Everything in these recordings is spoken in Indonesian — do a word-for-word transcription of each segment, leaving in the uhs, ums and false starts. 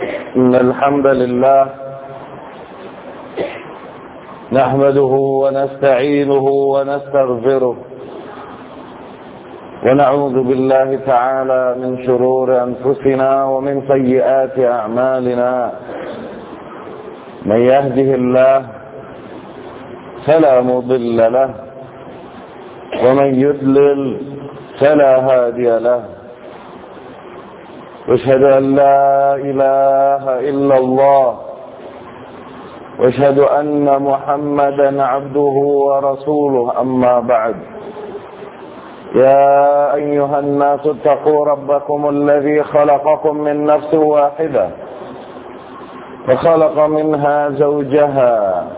إن الحمد لله نحمده ونستعينه ونستغفره ونعوذ بالله تعالى من شرور أنفسنا ومن سيئات أعمالنا من يهده الله فلا مضل له ومن يضلل فلا هادي له واشهد أن لا إله إلا الله واشهد أن محمدا عبده ورسوله أما بعد يا أيها الناس اتقوا ربكم الذي خلقكم من نفس واحدة وخلق منها زوجها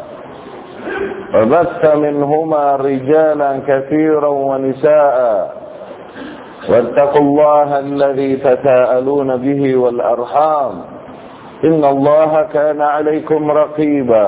وبث منهما رجالا كثيرا ونساء واتقوا الله الذي تساءلون به والأرحام إن الله كان عليكم رقيبا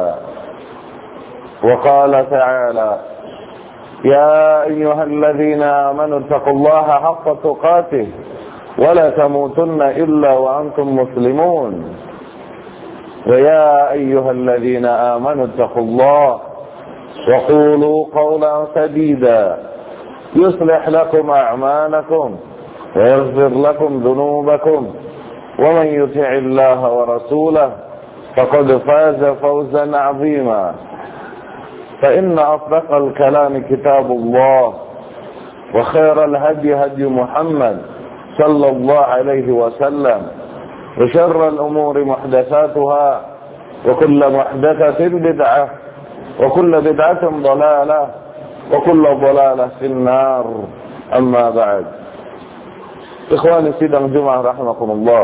وقال تعالى يا أيها الذين آمنوا اتقوا الله حق تقاته ولا تموتن إلا وأنتم مسلمون ويا أيها الذين آمنوا اتقوا الله وقولوا قولا سديدا يصلح لكم أعمالكم ويغفر لكم ذنوبكم ومن يطع الله ورسوله فقد فاز فوزا عظيما فإن أصدق الكلام كتاب الله وخير الهدي هدي محمد صلى الله عليه وسلم وشر الأمور محدثاتها وكل محدثة بدعة وكل بدعة ضلالة وكل ضلالة في النار أما بعد Ikhwani sidang Jumat rahimakumullah.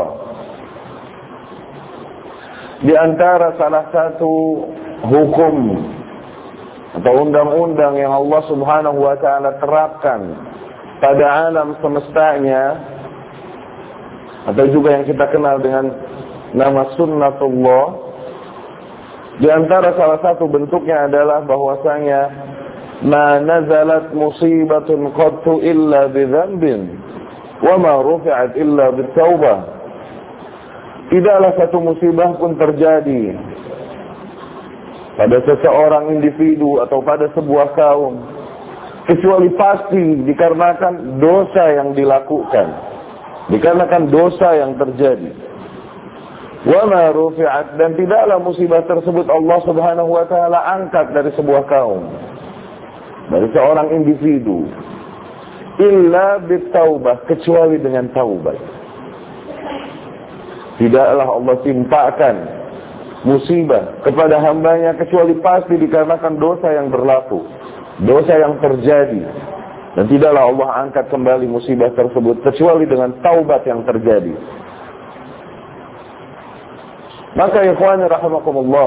Di antara salah satu hukum atau undang-undang yang Allah Subhanahu wa taala terapkan pada alam semestanya atau juga yang kita kenal dengan nama sunnatullah, di antara salah satu bentuknya adalah bahwasanya ma nazalat musibatun qattu illa bidzambin wa ma rufi'at illa bitaubah. Tidaklah satu musibah pun terjadi pada seseorang individu atau pada sebuah kaum kecuali pasti dikarenakan dosa yang dilakukan, dikarenakan dosa yang terjadi. Wa ma rufi'at, dan tidaklah musibah tersebut Allah Subhanahu wa taala angkat dari sebuah kaum, dari seorang individu, illa bitaubah, kecuali dengan taubat. Tidaklah Allah timpakan musibah kepada hambanya kecuali pasti dikarenakan dosa yang berlaku, dosa yang terjadi, dan tidaklah Allah angkat kembali musibah tersebut kecuali dengan taubat yang terjadi. Maka ikhwani rahimakumullah,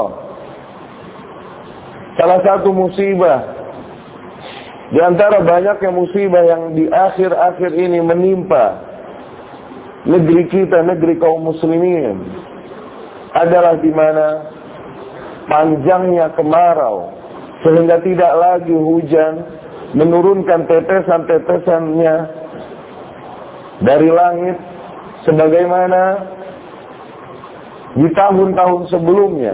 salah satu musibah di antara banyaknya musibah yang di akhir-akhir ini menimpa negeri kita, negeri kaum muslimin, adalah di mana panjangnya kemarau sehingga tidak lagi hujan menurunkan tetesan-tetesannya dari langit sebagaimana di tahun-tahun sebelumnya.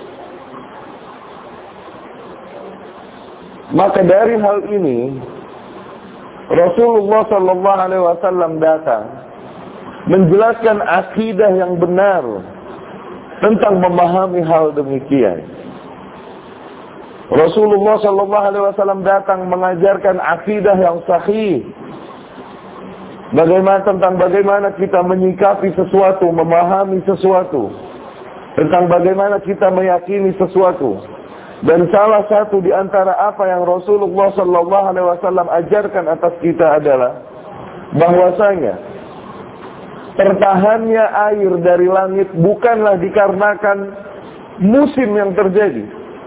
Maka dari hal ini Rasulullah sallallahu alaihi wasallam datang menjelaskan akidah yang benar tentang memahami hal demikian. Rasulullah sallallahu alaihi wasallam datang mengajarkan akidah yang sahih, bagaimana tentang bagaimana kita menyikapi sesuatu, memahami sesuatu, tentang bagaimana kita meyakini sesuatu. Dan salah satu di antara apa yang Rasulullah sallallahu alaihi wasallam ajarkan atas kita adalah bahwasanya tertahannya air dari langit bukanlah dikarenakan musim yang terjadi,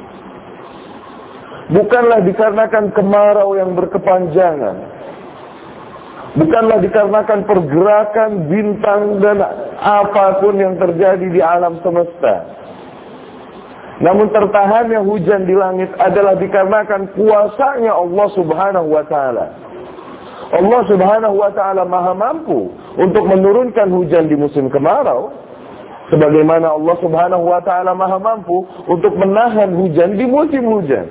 bukanlah dikarenakan kemarau yang berkepanjangan, bukanlah dikarenakan pergerakan bintang dan apapun yang terjadi di alam semesta. Namun tertahannya hujan di langit adalah dikarenakan kuasanya Allah Subhanahu wa taala. Allah Subhanahu wa taala Maha mampu untuk menurunkan hujan di musim kemarau, Sebagaimana Allah Subhanahu wa ta'ala maha mampu untuk menahan hujan di musim hujan.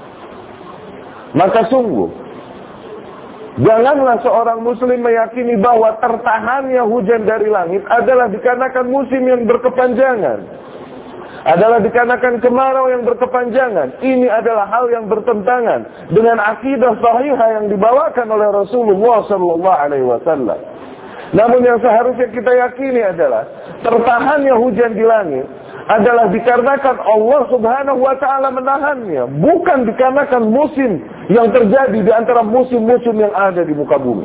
Maka sungguh, janganlah seorang muslim meyakini bahwa tertahannya hujan dari langit adalah dikarenakan musim yang berkepanjangan, adalah dikarenakan kemarau yang berkepanjangan. Ini adalah hal yang bertentangan dengan akidah sahihah yang dibawakan oleh Rasulullah sallallahu alaihi wasallam. Namun yang seharusnya kita yakini adalah tertahannya hujan di langit adalah dikarenakan Allah Subhanahu wa ta'ala menahannya, bukan dikarenakan musim yang terjadi di antara musim-musim yang ada di muka bumi.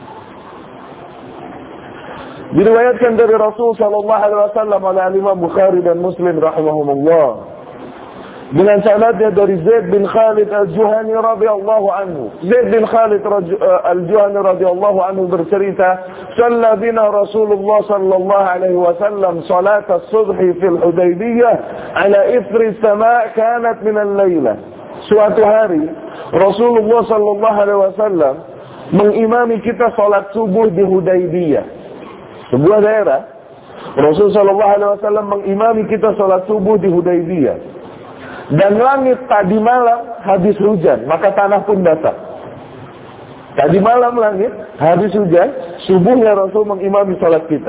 Diriwayatkan dari Rasul sallallahu alaihi wasallam oleh Imam Bukhari dan Muslim rahimahumullah dengan sanadnya dari Zaid bin Khalid al-Juhani radhiyallahu anhu. Zaid bin Khalid al-Juhani radhiyallahu anhu bercerita, "Shalla bina Rasulullah sallallahu alaihi wasallam salat as-subh fil Hudaybiyah ala ithri as-sama' kanat min al-laila." Suatu hari Rasulullah sallallahu alaihi wasallam mengimami kita salat subuh di Hudaybiyah, sebuah daerah. Rasul sallallahu alaihi wasallam mengimami kita salat subuh di Hudaybiyah. Dan langit tadi malam habis hujan, maka tanah pun basah. Tadi malam langit habis hujan, subuhnya Rasul mengimami salat kita.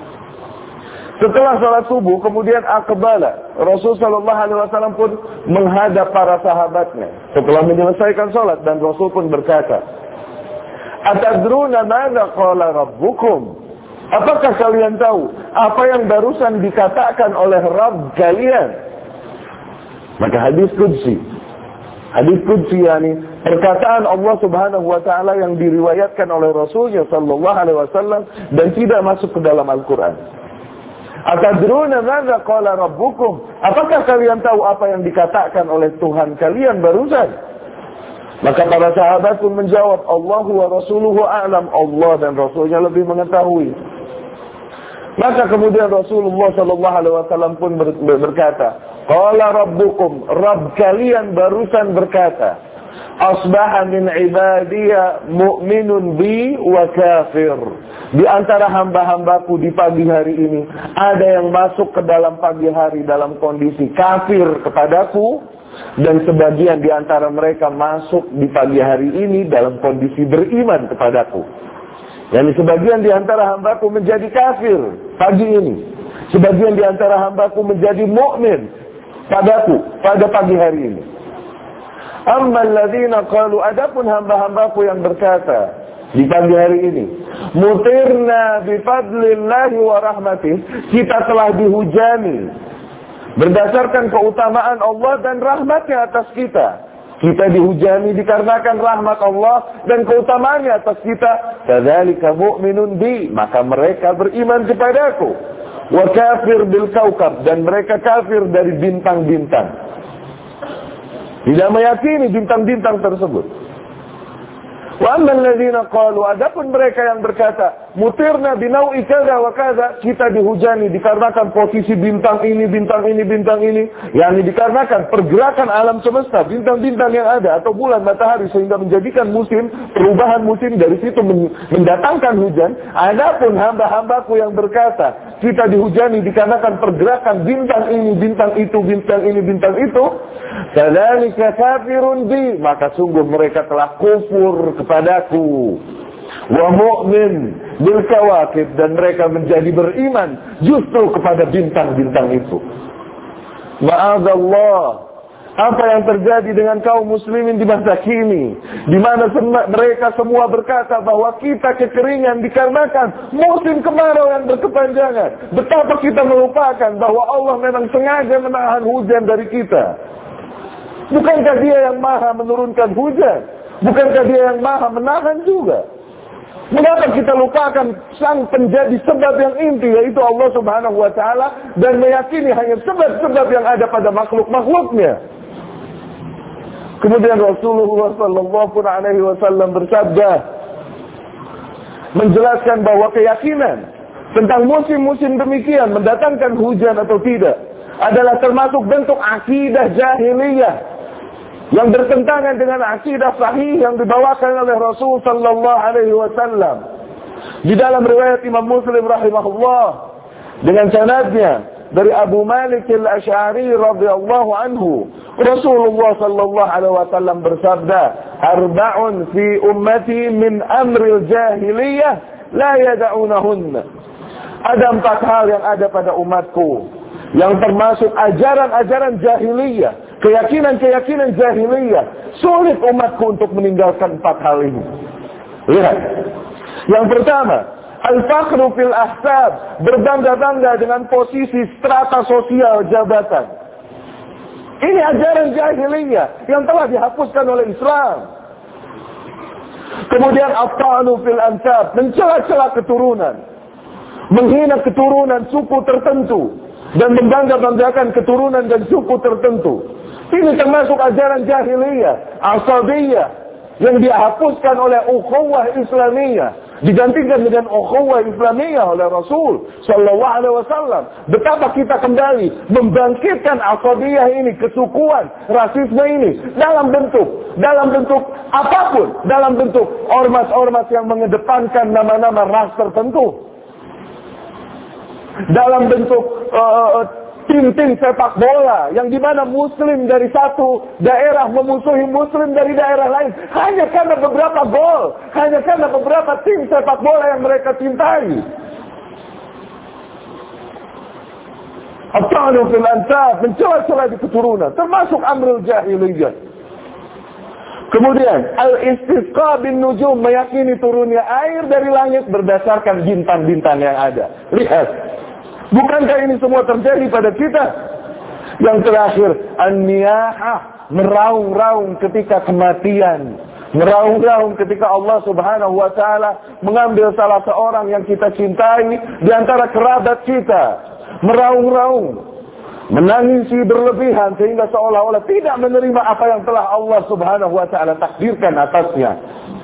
Setelah salat subuh, kemudian aqbala, Rasul sallallahu alaihi wasallam pun menghadap para sahabatnya. Setelah menyelesaikan salat, dan Rasul pun berkata, "Atadruna madza qala rabbukum?" Apakah kalian tahu apa yang barusan dikatakan oleh Rabb kalian? Maka hadis qudsi, hadis qudsi yakni perkataan Allah Subhanahu wa taala yang diriwayatkan oleh Rasulnya sallallahu alaihi wasallam dan tidak masuk ke dalam Al-Qur'an. Atadruna madza qala rabbukum? Apakah kalian tahu apa yang dikatakan oleh Tuhan kalian barusan? Maka para sahabat pun menjawab, Allahu wa rasuluhu a'lam, Allah dan Rasulnya lebih mengetahui. Maka kemudian Rasulullah sallallahu alaihi wasallam pun berkata, qala rabbukum, Rabb kalian barusan berkata, asbaha min ibadiya mu'minun bi wa kafir. Di antara hamba-hambaku di pagi hari ini, ada yang masuk ke dalam pagi hari dalam kondisi kafir kepadaku, dan sebagian di antara mereka masuk di pagi hari ini dalam kondisi beriman kepadaku. Yani sebagian di antara hambaku menjadi kafir pagi ini, sebagian di antara hambaku menjadi mukmin padaku pada pagi hari ini. Amma alladzina qalu, adapun hamba-hambaku yang berkata di pagi hari ini, mutirna bifadlillahi wa rahmatih, kita telah dihujani berdasarkan keutamaan Allah dan rahmatnya atas kita. Kita dihujani dikarenakan rahmat Allah dan keutamaannya atas kita. Kadzalika mu'minun bi, maka mereka beriman kepadaku. Wa kafir bil kaukab, dan mereka kafir dari bintang-bintang. Tidak meyakini bintang-bintang tersebut. Wa amman ladzina qalu, adapun mereka yang berkata, mutirna binau'i kadza wa kadza, kita dihujani dikarenakan posisi bintang ini, bintang ini, bintang ini, yakni dikarenakan pergerakan alam semesta, bintang-bintang yang ada atau bulan, matahari, sehingga menjadikan musim, perubahan musim dari situ mendatangkan hujan. Adapun hamba-hambaku yang berkata, kita dihujani dikarenakan pergerakan bintang ini, bintang itu, bintang ini, bintang itu, kadzalika kafirun bi, maka sungguh mereka telah kufur kepadaku. Wa mu'min bil kawakib, dan mereka menjadi beriman justru kepada bintang-bintang itu. Ma'adzallah, apa yang terjadi dengan kaum muslimin di masa kini, di mana mereka semua berkata bahwa kita kekeringan dikarenakan musim kemarau yang berkepanjangan. Betapa kita melupakan bahwa Allah memang sengaja menahan hujan dari kita. Bukankah Dia yang maha menurunkan hujan? Bukankah Dia yang maha menahan juga? Mengapa kita lupakan sang penjadi sebab yang inti, yaitu Allah Subhanahu wa ta'ala, dan meyakini hanya sebab-sebab yang ada pada makhluk-makhluknya? Kemudian Rasulullah sallallahu alaihi wasallam bersabda, menjelaskan bahwa keyakinan tentang musim-musim demikian mendatangkan hujan atau tidak adalah termasuk bentuk akidah jahiliyah yang bertentangan dengan akidah sahih yang dibawakan oleh Rasul sallallahu alaihi wasallam. Di dalam riwayat Imam Muslim rahimahullah, dengan sanadnya dari Abu Malik al-Asy'ari radhiyallahu anhu, Rasulullah sallallahu alaihi wasallam bersabda, "Arba'un fi ummati min amril jahiliyah la yad'unahunna." Ada empat hal yang ada pada umatku yang termasuk ajaran-ajaran jahiliyah, keyakinan-keyakinan jahiliyah. Sulit umatku untuk meninggalkan empat hal ini. Lihat. Yang pertama, al-fakhru fil ahsab, berbangga-bangga dengan posisi strata sosial jabatan. Ini ajaran jahiliyah yang telah dihapuskan oleh Islam. Kemudian at-ta'nu fil ansab, mencela-cela keturunan, menghina keturunan suku tertentu dan membangga-banggakan keturunan dan suku tertentu. Ini termasuk ajaran jahiliyah, asabiyah, yang dihapuskan oleh ukhuwah Islamiyah, digantikan dengan ukhuwah Islamiyah oleh Rasul sallallahu alaihi wasallam. Betapa kita kembali membangkitkan asabiyah ini, kesukuan, rasisme ini dalam bentuk dalam bentuk apapun, dalam bentuk ormas-ormas yang mengedepankan nama-nama ras tertentu, dalam bentuk uh, tim-tim sepak bola yang dimana muslim dari satu daerah memusuhi muslim dari daerah lain hanya karena beberapa gol, hanya karena beberapa tim sepak bola yang mereka cintai. At-ta'nu fil ansab, mencela-cela di keturunan, termasuk amrul jahiliyah. Kemudian al-istisqa bin nujum, meyakini turunnya air dari langit berdasarkan bintang-bintang yang ada. Lihat, bukankah ini semua terjadi pada kita? Yang terakhir, an-niyahah, meraung-raung ketika kematian, meraung-raung ketika Allah Subhanahu wa taala mengambil salah seorang yang kita cintai di antara kerabat kita. Meraung-raung, menangisi berlebihan sehingga seolah-olah tidak menerima apa yang telah Allah Subhanahu wa taala takdirkan atasnya.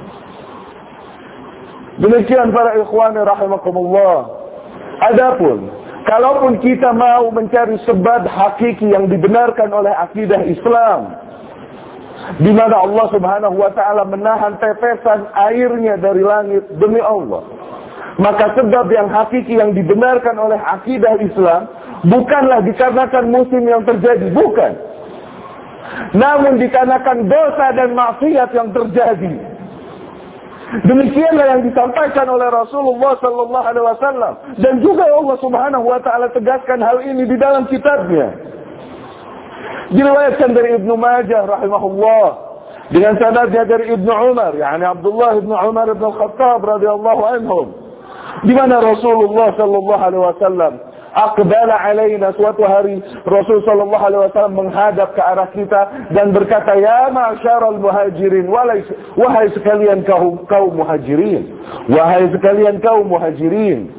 Demikian para ikhwani rahimakumullah. Adapun kalaupun kita mau mencari sebab hakiki yang dibenarkan oleh akidah Islam, di mana Allah Subhanahu wa taala menahan tetesan airnya dari langit demi Allah, maka sebab yang hakiki yang dibenarkan oleh akidah Islam bukanlah dikarenakan musim yang terjadi, bukan. Namun dikarenakan dosa dan maksiat yang terjadi. Demikianlah yang disampaikan oleh Rasulullah sallallahu alaihi wasallam, dan juga Allah Subhanahu wa taala tegaskan hal ini di dalam kitabnya. Diriwayatkan dari Ibnu Majah rahimahullah dengan sanadnya dari Ibnu Umar, yakni Abdullah Ibnu Umar Ibn Khattab radhiyallahu anhum, di mana Rasulullah sallallahu alaihi wasallam aqbala alaina, suatu hari Rasul sallallahu alaihi wasallam menghadap ke arah kita dan berkata, ya ma'syaral muhajirin, wahai sekalian kaum kaum muhajirin, wahai sekalian kaum muhajirin,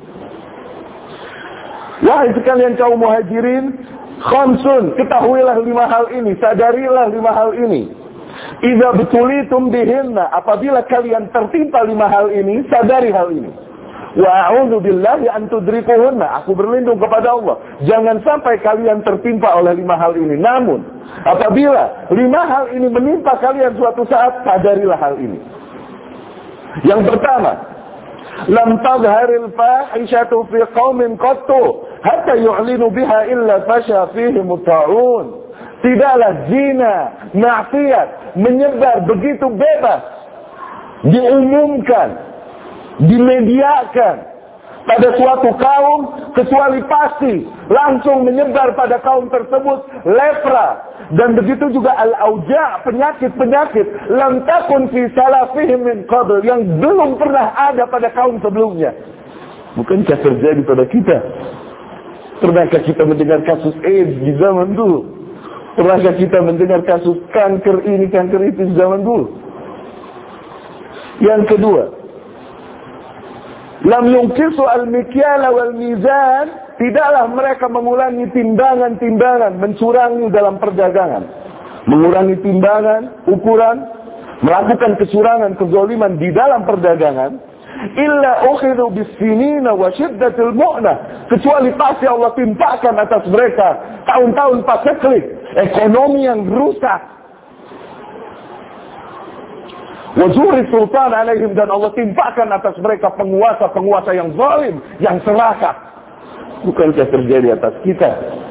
wahai sekalian kaum muhajirin, khamsun, ketahuilah lima hal ini, sadarilah lima hal ini. Idza betulitum bihinna, apabila kalian tertimpa lima hal ini, sadari hal ini. Wa a'udzu billahi an tudrikuhunna, aku berlindung kepada Allah jangan sampai kalian tertimpa oleh lima hal ini. Namun apabila lima hal ini menimpa kalian suatu saat, sadarilah hal ini. Yang pertama, lam tadharil fahishatu fi qaumin qattu hatta yu'linu biha illa fasha fihim ta'un. Tidaklah zina, maksiat menyebar begitu bebas, diumumkan, dimediakan pada suatu kaum, kecuali pasti langsung menyebar pada kaum tersebut lepra, dan begitu juga al-auja', penyakit-penyakit lam takun fi salafihim min qabl, yang belum pernah ada pada kaum sebelumnya. Bukankah terjadi pada kita? Pernahkah kita mendengar kasus AIDS di zaman dulu? Pernahkah kita mendengar kasus kanker ini, kanker itu di zaman dulu? Yang kedua, lam yungkisu al-mikyala wal mizan, tidaklah mereka mengulangi timbangan-timbangan, mencurangi dalam perdagangan, mengurangi timbangan, ukuran, melakukan kecurangan, kezaliman di dalam perdagangan, illa ukhidhu bis-sinina wa syiddatil mu'nah, kecuali pasti Allah timpakan atas mereka tahun-tahun paceklik, ekonomi yang rusak, wajuri sultan alaihim, dan Allah timpakan atas mereka penguasa-penguasa yang zalim, yang serakah. bukankah terjadi atas kita?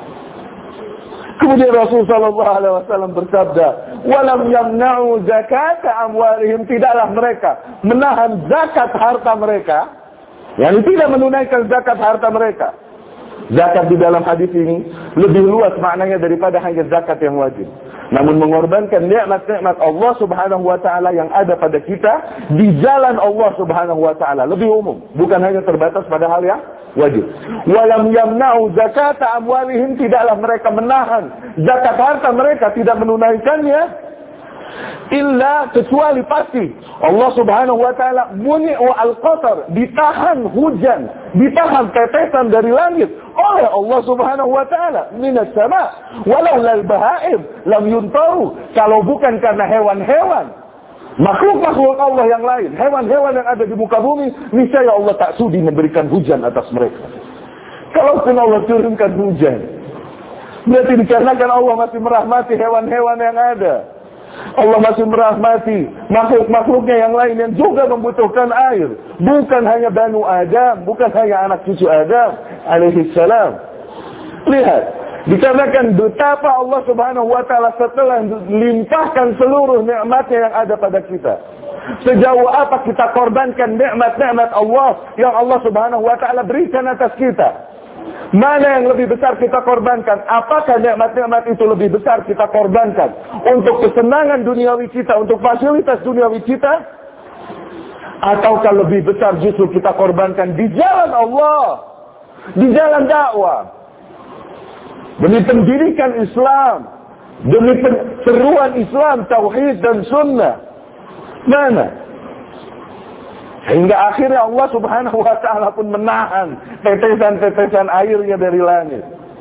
Kemudian Rasul sallallahu alaihi wasallam bersabda, "Walam yamna'u zakata amwalihim," tidaklah mereka menahan zakat harta mereka, yang tidak menunaikan zakat harta mereka. Zakat di dalam hadis ini lebih luas maknanya daripada hanya zakat yang wajib. Namun mengorbankan nikmat-nikmat Allah Subhanahu wa taala yang ada pada kita di jalan Allah Subhanahu wa taala lebih umum, bukan hanya terbatas pada hal yang wajib. Walam yamna'u zakata amwalihim, tidaklah mereka menahan zakat harta mereka, tidak menunaikannya, illa kecuali pasti Allah Subhanahu wa taala muni'u al-qatar, ditahan hujan, ditahan tetesan dari langit oleh Allah Subhanahu wa taala minas sama, walau lal bahaim lam yuntaru, kalau bukan karena hewan-hewan, makhluk-makhluk Allah yang lain, hewan-hewan yang ada di muka bumi, niscaya Allah tak sudi memberikan hujan atas mereka. Kalaupun Allah turunkan hujan, berarti dikarenakan Allah masih merahmati hewan-hewan yang ada. Allah masih merahmati makhluk-makhluknya yang lain yang juga membutuhkan air. Bukan hanya Banu Adam, bukan hanya anak cucu Adam alaihi salam. Lihat, dikarenakan betapa Allah Subhanahu wa taala setelah limpahkan seluruh nikmatnya yang ada pada kita, sejauh apa kita korbankan nikmat-nikmat Allah yang Allah Subhanahu wa taala berikan atas kita. Mana yang lebih besar kita korbankan? Apakah nikmat-nikmat itu lebih besar kita korbankan untuk kesenangan duniawi kita, untuk fasilitas duniawi kita? Ataukah lebih besar justru kita korbankan di jalan Allah, di jalan dakwah, demi pendidikan Islam, demi seruan Islam, tauhid dan sunnah? Mana? Hingga akhirnya Allah Subhanahu wa taala pun menahan tetesan-tetesan airnya dari langit.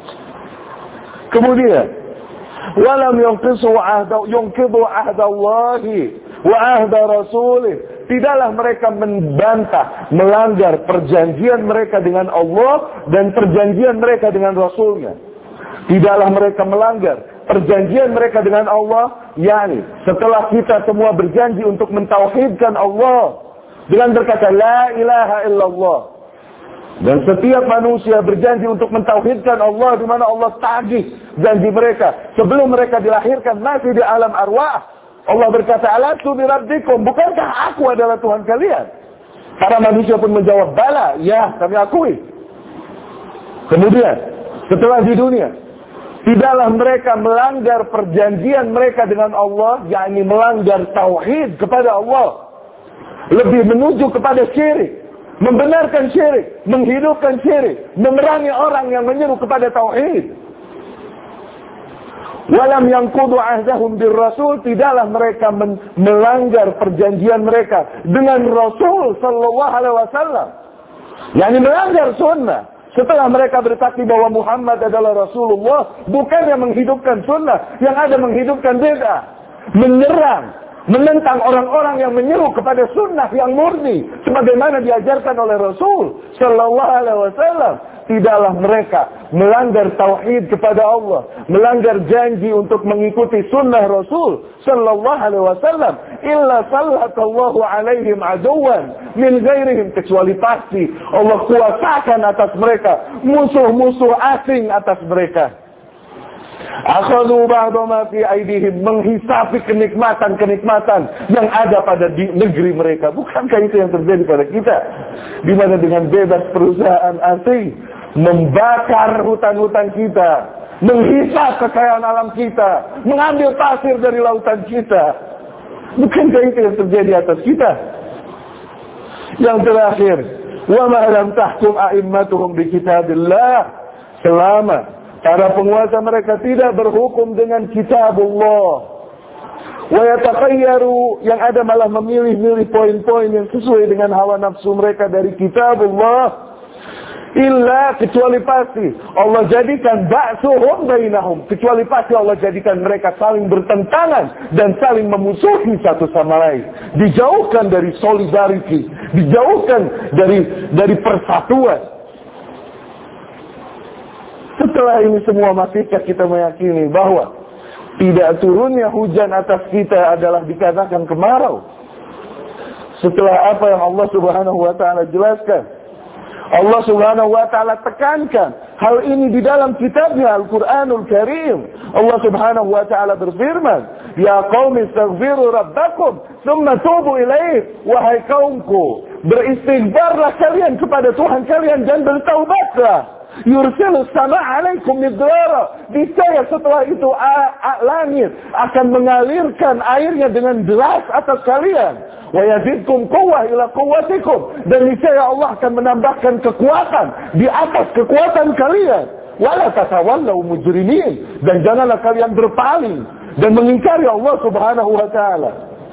Kemudian, walam yunqisu ahda yunqidu ahdallahi wa ahda rasulih, tidaklah mereka membantah, melanggar perjanjian mereka dengan Allah dan perjanjian mereka dengan Rasulnya. Tidaklah mereka melanggar perjanjian mereka dengan Allah, yakni setelah kita semua berjanji untuk mentauhidkan Allah dengan berkata la ilaha illallah, dan setiap manusia berjanji untuk mentauhidkan Allah, di mana Allah tagih janji mereka sebelum mereka dilahirkan masih di alam arwah. Allah berkata, alastu bi rabbikum, bukankah aku adalah Tuhan kalian? Para manusia pun menjawab, bala, ya kami akui. Kemudian setelah di dunia, tidaklah mereka melanggar perjanjian mereka dengan Allah, yakni melanggar tauhid kepada Allah, lebih menuju kepada syirik, membenarkan syirik, menghidupkan syirik, memerangi orang yang menyeru kepada tauhid. Walam yanqudu ahdahum bir rasul, tidaklah mereka melanggar perjanjian mereka dengan Rasul sallallahu alaihi wasallam, yakni melanggar sunnah. Setelah mereka bersaksi bahwa Muhammad adalah Rasulullah, bukannya menghidupkan sunnah, yang ada menghidupkan bid'ah, menyerang, menentang orang-orang yang menyeru kepada sunnah yang murni sebagaimana diajarkan oleh Rasul sallallahu alaihi wasallam. Tidaklah mereka melanggar tauhid kepada Allah, melanggar janji untuk mengikuti sunnah Rasul sallallahu alaihi wasallam, illa sallallahu alaihim aduwan min ghairihim, kecuali pasti Allah kuasakan atas mereka musuh-musuh asing atas mereka. Akhadhu ba'da ma fi aidihim, menghisapi kenikmatan-kenikmatan yang ada pada di negeri mereka. Bukankah itu yang terjadi pada kita? Di mana dengan bebas perusahaan asing membakar hutan-hutan kita, menghisap kekayaan alam kita, mengambil pasir dari lautan kita. Bukankah itu yang terjadi atas kita? Yang terakhir, wa ma lam tahkum a'immatuhum bi kitabillah, selama para penguasa mereka tidak berhukum dengan kitabullah, wa yatakhayyaru, yang ada malah memilih-milih poin-poin yang sesuai dengan hawa nafsu mereka dari kitabullah, illa, kecuali pasti Allah jadikan ba'suhum bainahum, kecuali pasti Allah jadikan mereka saling bertentangan dan saling memusuhi satu sama lain, dijauhkan dari solidarity, dijauhkan dari dari persatuan. Setelah ini semua, masihkah kita meyakini bahwa tidak turunnya hujan atas kita adalah dikatakan kemarau? Setelah apa yang Allah Subhanahu wa taala jelaskan, Allah Subhanahu wa taala tekankan hal ini di dalam kitabnya Al-Qur'anul Karim. Allah Subhanahu wa taala berfirman, "Ya qaumi astaghfiru rabbakum, tsumma tubu ilaih." Wahai kaumku, beristighfarlah kalian kepada Tuhan kalian dan bertaubatlah. Yursilus sama alaikum midrara. Niscaya setelah itu a, a, langit akan mengalirkan airnya dengan deras atas kalian. Wa yazidkum quwwah ila quwwatikum. Dan niscaya Allah akan menambahkan kekuatan di atas kekuatan kalian. Wala tatawallaw mujrimin. Dan janganlah kalian berpaling dan mengingkari Allah Subhanahu wa taala.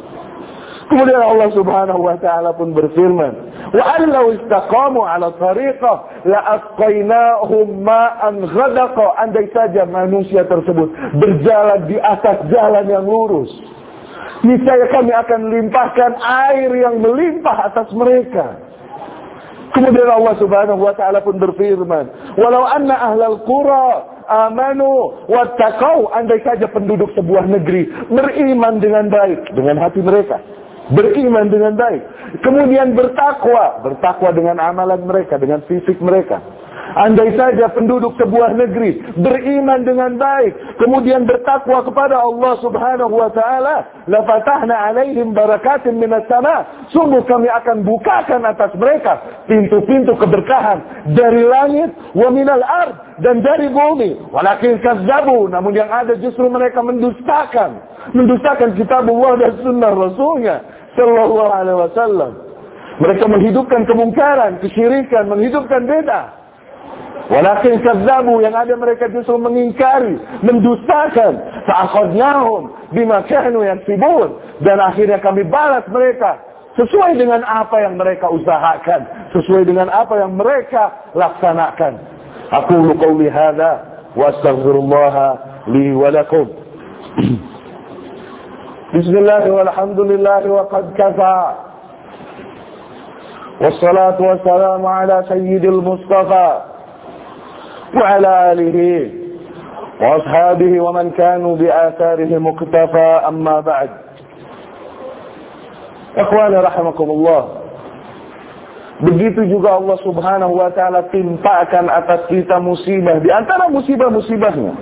Kemudian Allah Subhanahu wa taala pun berfirman, "Wa allau istaqamu 'ala tariqah la asqainahum ma'an ghadaqa." Andai saja manusia tersebut berjalan di atas jalan yang lurus, niscaya kami akan limpahkan air yang melimpah atas mereka. Kemudian Allah Subhanahu wa taala pun berfirman, "Walau anna ahlal qura amanu wattaqau." Andai saja penduduk sebuah negeri beriman dengan baik dengan hati mereka, beriman dengan baik, kemudian bertakwa, bertakwa dengan amalan mereka, dengan fisik mereka. Andai saja penduduk sebuah negeri beriman dengan baik, kemudian bertakwa kepada Allah Subhanahu wa taala, la fatahna 'alaihim barakatin minas sama. Sungguh kami akan bukakan atas mereka pintu-pintu keberkahan dari langit, wa minal ard, dan dari bumi. Walakin kazzabu, namun yang ada justru mereka mendustakan, mendustakan kitabullah dan sunnah Rasulnya sallallahu alaihi wasallam. Mereka menghidupkan kemungkaran, kesyirikan, menghidupkan bid'ah. Walakin kazzabu, yang ada mereka justru mengingkari, mendustakan. Fa'akhadnahum bima kanu yaksibun, dan akhirnya kami balas mereka sesuai dengan apa yang mereka usahakan, sesuai dengan apa yang mereka laksanakan. Aqulu qouli hadza wa astaghfirullah li wa lakum. Bismillah walhamdulillah wa qad kafa. Wassalatu wassalamu ala sayyidil Mustafa wa ala alihi wa ashabihi wa man kanu bi atharihi muqtafa, amma ba'd. Ikhwani rahimakumullah. Begitu juga Allah Subhanahu wa taala timpakan atas kita musibah di antara musibah-musibahnya.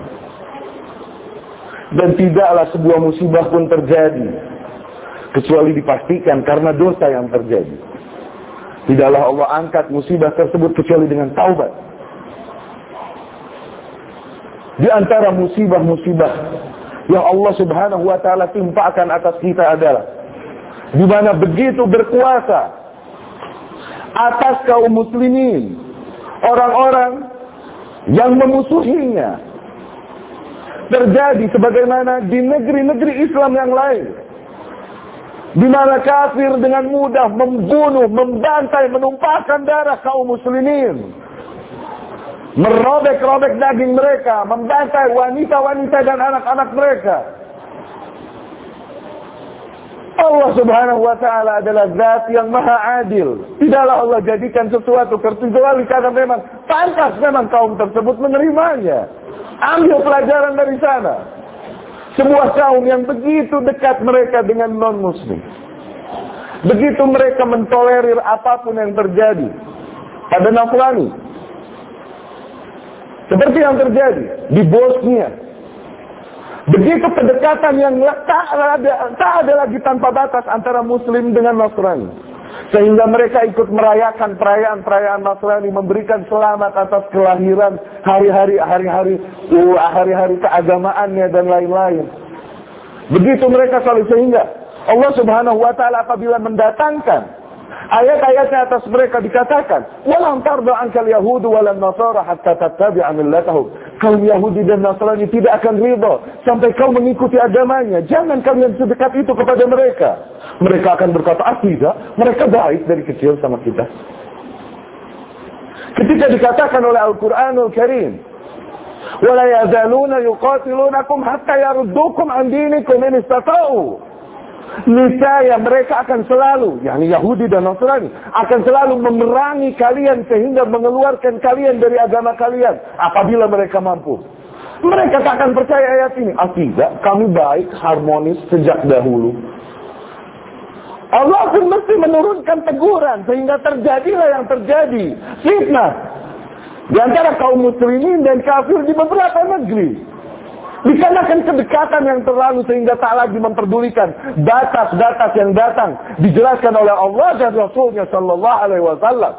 Dan tidaklah sebuah musibah pun terjadi kecuali dipastikan karena dosa yang terjadi. Tidaklah Allah angkat musibah tersebut kecuali dengan taubat. Di antara musibah-musibah yang Allah Subhanahu wa taala timpakan atas kita adalah di mana begitu berkuasa atas kaum muslimin orang-orang yang memusuhinya, terjadi sebagaimana di negeri-negeri Islam yang lain, di mana kafir dengan mudah membunuh, membantai, menumpahkan darah kaum muslimin, merobek-robek daging mereka, membantai wanita-wanita dan anak-anak mereka. Allah Subhanahu wa taala adalah zat yang maha adil. Tidaklah Allah jadikan sesuatu kecuali karena memang pantas memang kaum tersebut menerimanya. Ambil pelajaran dari sana. Sebuah kaum yang begitu dekat mereka dengan non-muslim, begitu mereka mentolerir apapun yang terjadi pada Nasrani, seperti yang terjadi di Bosnia. Begitu kedekatan yang tak ada, tak ada lagi tanpa batas antara Muslim dengan Nasrani, sehingga mereka ikut merayakan perayaan-perayaan Nasrani, memberikan selamat atas kelahiran, hari-hari hari-hari hari-hari keagamaannya dan lain-lain. Begitu mereka saling, sehingga Allah Subhanahu wa taala apabila mendatangkan ayat-ayatnya atas mereka dikatakan, "Walam tarda ankal yahudu walan nasara hatta tattabi'a millatahum." Kaum Yahudi dan Nasrani tidak akan ridha sampai kau mengikuti agamanya. Jangan kalian sedekat itu kepada mereka. Mereka akan berkata, "Ah tidak, mereka baik dari kecil sama kita." Ketika dikatakan oleh Al-Qur'anul Karim, "Wala yazaluna yuqatilunakum hatta yaruddukum an dinikum in istata'u." Niscaya mereka akan selalu, yakni Yahudi dan Nasrani, akan selalu memerangi kalian sehingga mengeluarkan kalian dari agama kalian apabila mereka mampu. Mereka tak akan percaya ayat ini. Ah tidak, kami baik, harmonis sejak dahulu. Allah pun mesti menurunkan teguran sehingga terjadilah yang terjadi. Fitnah di antara kaum muslimin dan kafir di beberapa negeri. Dikarenakan kedekatan yang terlalu sehingga tak lagi memperdulikan batas-batas yang datang dijelaskan oleh Allah dan Rasulnya Sallallahu Alaihi Wasallam.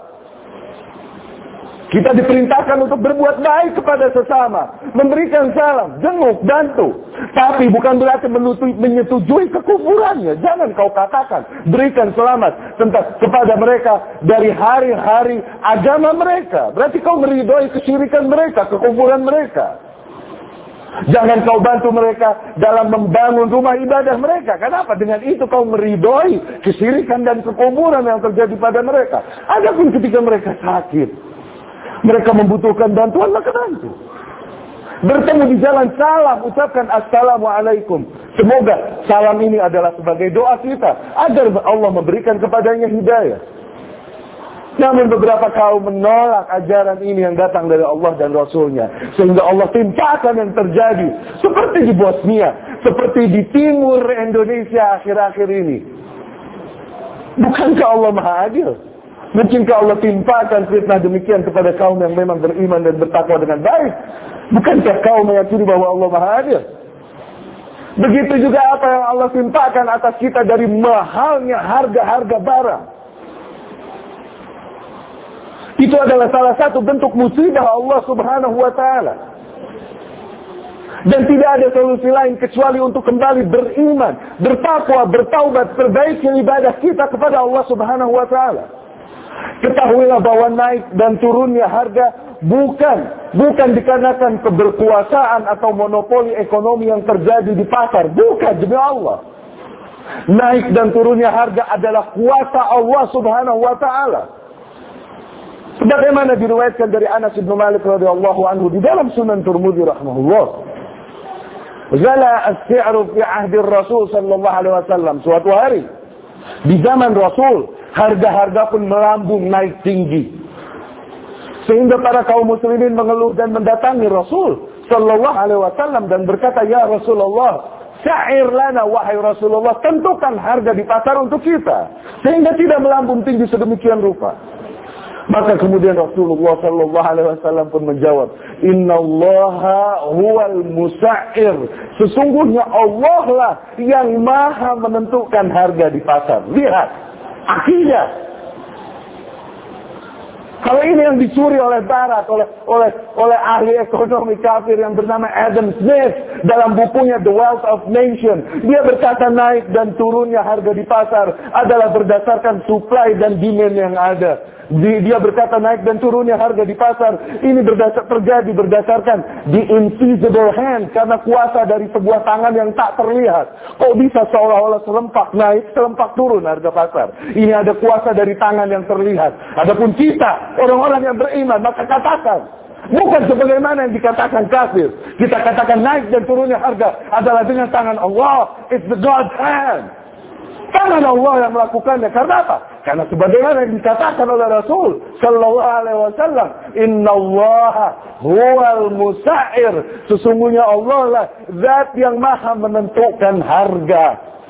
Kita diperintahkan untuk berbuat baik kepada sesama, memberikan salam, jenguk, bantu. Tapi bukan berarti menyetujui kekufurannya. Jangan kau katakan, berikan selamat tentang kepada mereka dari hari-hari agama mereka. Berarti kau meridhoi kesyirikan mereka, kekufuran mereka. Jangan kau bantu mereka dalam membangun rumah ibadah mereka. Kenapa? Dengan itu kau meridhoi kesyirikan dan kekufuran yang terjadi pada mereka. Adapun ketika mereka sakit, mereka membutuhkan bantuan, maka bantu. Bertemu di jalan, salam, ucapkan assalamualaikum. Semoga salam ini adalah sebagai doa kita agar Allah memberikan kepadanya hidayah. Namun beberapa kaum menolak ajaran ini yang datang dari Allah dan Rasulnya. Sehingga Allah timpakan yang terjadi. Seperti di Bosnia. Seperti di timur Indonesia akhir-akhir ini. Bukankah Allah Maha Adil? Mungkinkah Allah timpakan fitnah demikian kepada kaum yang memang beriman dan bertakwa dengan baik? Bukankah kaum meyakini bahwa Allah Maha Adil? Begitu juga apa yang Allah timpakan atas kita dari mahalnya harga-harga barang. Itu adalah salah satu bentuk musibah Allah Subhanahu wa Ta'ala. Dan tidak ada solusi lain kecuali untuk kembali beriman, bertakwa, bertaubat, perbaiki ibadah kita kepada Allah Subhanahu wa Ta'ala. Ketahuilah bahwa naik dan turunnya harga bukan bukan dikarenakan keberkuasaan atau monopoli ekonomi yang terjadi di pasar. Bukan, demi Allah. Naik dan turunnya harga adalah kuasa Allah Subhanahu wa Ta'ala. Sebagaimana diriwayatkan dari Anas bin Malik radhiyallahu anhu di dalam Sunan Tirmidzi rahimahullah. Zala as-si'ru fi ahdi Rasul sallallahu alaihi wasallam. Suatu hari di zaman Rasul, harga-harga pun melambung naik tinggi. Sehingga para kaum muslimin mengeluh dan mendatangi Rasul sallallahu alaihi wasallam dan berkata, "Ya Rasulullah, sa'ir lana wahai Rasulullah, tentukan harga di pasar untuk kita sehingga tidak melambung tinggi sedemikian rupa." Maka kemudian Rasulullah sallallahu alaihi wasallam pun menjawab, "Innallaha huwal musa'ir." Sesungguhnya Allah lah yang maha menentukan harga di pasar. Lihat, akidah. Kalau ini yang dicuri oleh Barat, oleh oleh oleh ahli ekonomi kafir yang bernama Adam Smith dalam bukunya The Wealth of Nations, dia berkata naik dan turunnya harga di pasar adalah berdasarkan supply dan demand yang ada. Dia berkata naik dan turunnya harga di pasar ini berdasar, terjadi berdasarkan the invisible hand, karena kuasa dari sebuah tangan yang tak terlihat. Kok bisa seolah-olah selempak naik, selempak turun harga pasar? Ini ada kuasa dari tangan yang terlihat. Adapun kita, orang-orang yang beriman, maka katakan, bukan sebagaimana yang dikatakan kafir. Kita katakan naik dan turunnya harga adalah dengan tangan Allah. It's the God's hand. Tangan Allah yang melakukannya. Karena apa? Karena sebagaimana yang dikatakan oleh Rasul sallallahu alaihi wasallam, "Innallaha huwal musa'ir." Sesungguhnya Allah lah zat yang maha menentukan harga.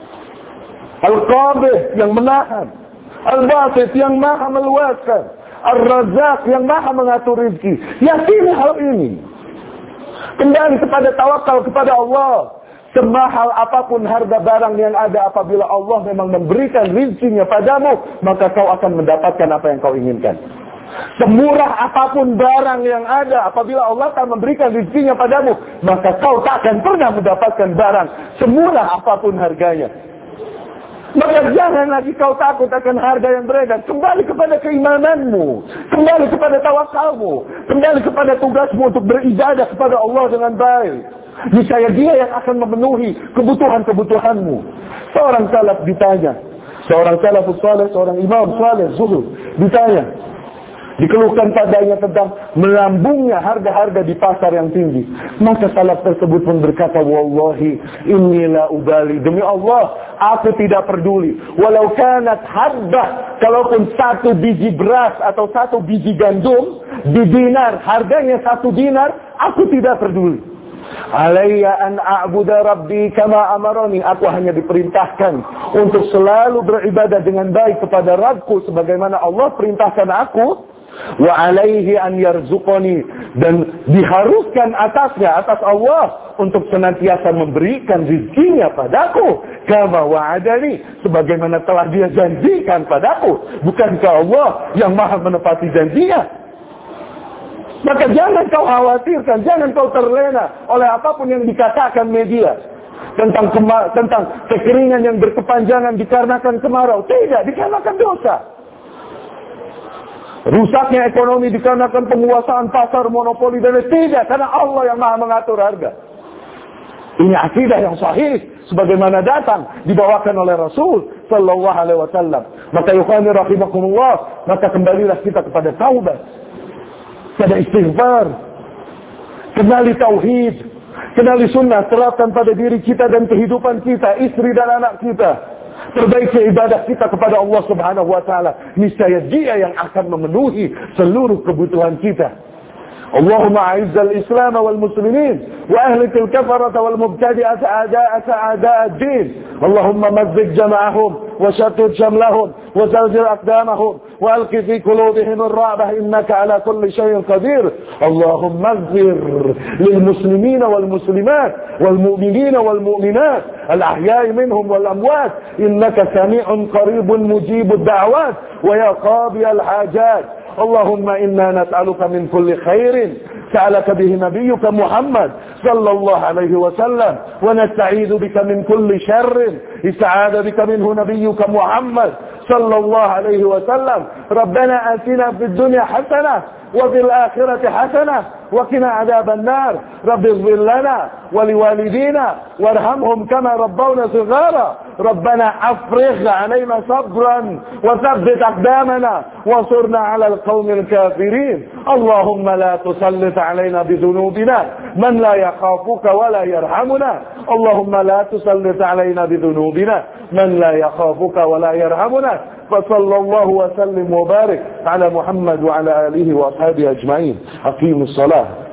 Al-Qabih yang menahan, Al-Basit yang maha meluaskan, Ar-Razzaq yang maha mengatur rezeki. Yakini hal ini. Kembali kepada tawakal kepada Allah. Semahal apapun harga barang yang ada, apabila Allah memang memberikan rezekinya padamu, maka kau akan mendapatkan apa yang kau inginkan. Semurah apapun barang yang ada, apabila Allah akan memberikan rezekinya padamu, maka kau tak akan pernah mendapatkan barang semurah apapun harganya. Maka jangan lagi kau takut akan harga yang beredar. Kembali kepada keimananmu, kembali kepada tawakalmu, kembali kepada tugasmu untuk beribadah kepada Allah dengan baik. Niscaya dia yang akan memenuhi kebutuhan-kebutuhanmu. Seorang salaf ditanya, seorang salafus saleh, seorang imam saleh zuhud ditanya, dikeluhkan padanya tentang melambungnya harga-harga di pasar yang tinggi. Maka salaf tersebut pun berkata, "Wallahi inni la ubali." Demi Allah, aku tidak peduli. Walau kanat harga, kalaupun satu biji beras atau satu biji gandum di dinar, harganya satu dinar, aku tidak peduli. Alayya an a'budu rabbi kama amarani. Aku hanya diperintahkan untuk selalu beribadah dengan baik kepada Rabbku sebagaimana Allah perintahkan aku. Wa alaihi an yarzuqani, dan diharuskan atasnya, atas Allah, untuk senantiasa memberikan rizkinya padaku. Kama wa'adani, sebagaimana telah dia janjikan padaku. Bukankah Allah yang maha menepati janjinya? Maka jangan kau khawatirkan, jangan kau terlena oleh apapun yang dikatakan media tentang kema- tentang kekeringan yang berkepanjangan dikarenakan kemarau. Tidak, dikarenakan dosa. Rusaknya ekonomi dikarenakan penguasaan pasar, monopoli, dan tidak, karena Allah yang maha mengatur harga. Ini akidah yang sahih sebagaimana datang dibawakan oleh Rasul sallallahu alaihi wasallam. Maka yukhani rahimakumullah, maka kembalilah kita kepada taubat, pada istighfar, kenali tauhid, kenali sunnah, terapkan pada diri kita dan kehidupan kita, istri dan anak kita. Perbaiki ibadah kita kepada Allah Subhanahu wa taala. Niscaya Dia yang akan memenuhi seluruh kebutuhan kita. Allahumma a'izzal Islam wal muslimin wa ahlikil kafarata wal mubtadi'ata a'da'aka a'da'ad-din. Allahumma mazzig jama'ahum wa shattit shamlahum wa zalzil aqdamahum wa alqi fi qulubihim ar-ra'bah innaka ala kulli shay'in qadir. Allahumma ighfir lil muslimin wal muslimat wal mu'minin wal mu'minat al ahya'i minhum wal amwat innaka sami'un qaribun mujibud da'wat wa ya qadi al hajat. اللهم إنا نسألك من كل خير سألك به نبيك محمد صلى الله عليه وسلم ونستعيذ بك من كل شر استعاذ بك منه نبيك محمد صلى الله عليه وسلم ربنا آتنا في الدنيا حسنة وفي الآخرة حسنة وقنا عذاب النار رب اغفر لنا ولوالدينا وارحمهم كما ربونا صغارا ربنا أفرغ علينا صبرا وثبت أقدامنا وانصرنا على القوم الكافرين اللهم لا تسلط علينا بذنوبنا من لا يخافك ولا يرحمنا اللهم لا تسلط علينا بذنوبنا من لا يخافك ولا يرحمنا فصلى الله وسلم وبارك على محمد وعلى آله وأصحابه أجمعين أقيموا الصلاة